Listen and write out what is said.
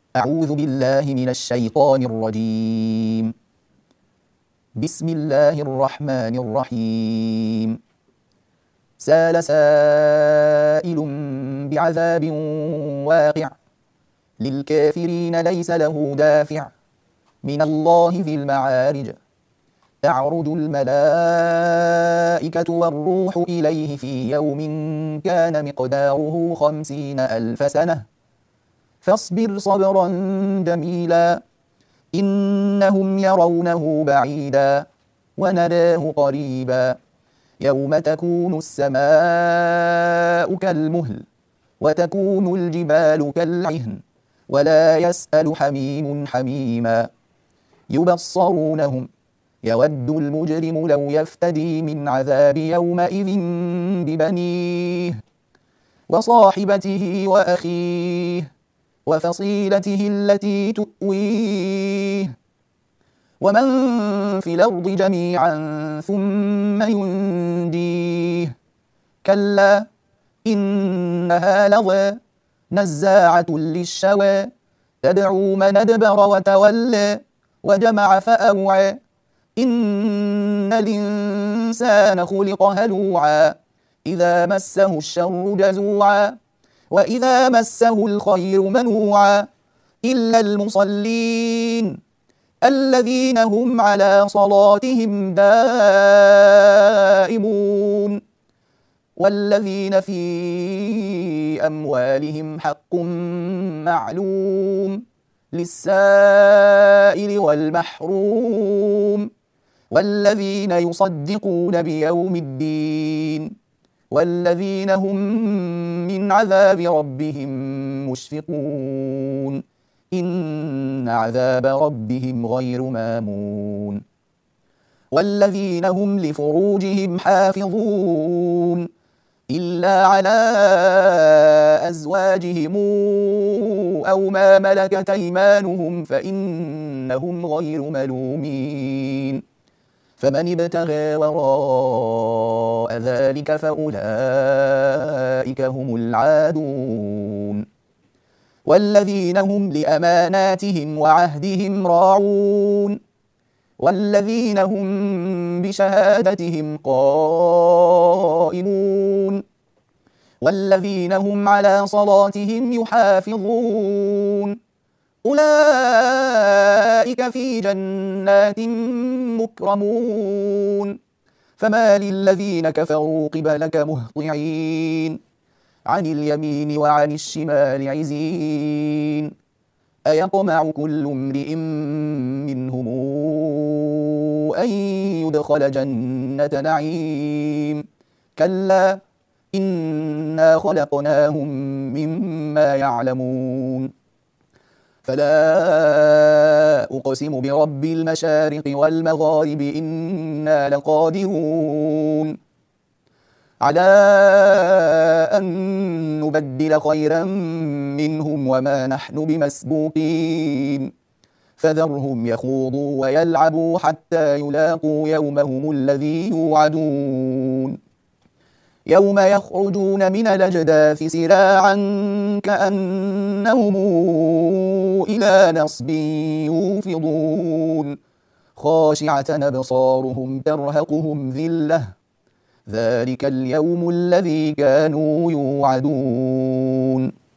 أعوذ بالله من الشيطان الرجيم. بسم الله الرحمن الرحيم. سال سائل بعذاب واقع للكافرين ليس له دافع من الله ذي المعارج. تعرج الملائكة والروح إليه في يوم كان مقداره 50,000 سنة فاصبر صبرا جميلا إنهم يرونه بعيدا ونراه قريبا يوم تكون السماء كالمهل وتكون الجبال كالعهن ولا يسأل حميم حميما يبصرونهم يود المجرم لو يفتدي من عذاب يومئذ ببنيه وصاحبته وأخيه وفصيلته التي تؤويه ومن في الأرض جميعا ثم ينجيه كلا إنها لظى نزاعة للشوى تدعو من أدبر وتولى وجمع فأوعى إن الإنسان خلق هلوعا إذا مسه الشر جزوعا وإذا مسه الخير منوعا إلا المصلين الذين هم على صلاتهم دائمون والذين في أموالهم حق معلوم للسائل والمحروم والذين يصدقون بيوم الدين والذين هم من عذاب ربهم مشفقون إن عذاب ربهم غير مامون والذين هم لفروجهم حافظون إلا على أزواجهم أو ما ملكت أيمانهم فإنهم غير ملومين فمن ابتغى وراء ذلك فأولئك هم العادون والذين هم لأماناتهم وعهدهم راعون والذين هم بشهادتهم قائمون والذين هم على صلاتهم يحافظون أولئك في جنات مكرمون فما للذين كفروا قبلك مهطعين عن اليمين وعن الشمال عزين أيطمع كل امرئ منهم أن يدخل جنة نعيم كلا إنا خلقناهم مما يعلمون فلا أقسم برب المشارق والمغارب إنا لقادرون على أن نبدل خيرا منهم وما نحن بمسبوقين فذرهم يخوضوا ويلعبوا حتى يلاقوا يومهم الذي يوعدون يوم يخرجون من الأجداث سراعا كأنهم إلى نصب يوفضون خاشعة أبصارهم ترهقهم ذلة ذلك اليوم الذي كانوا يوعدون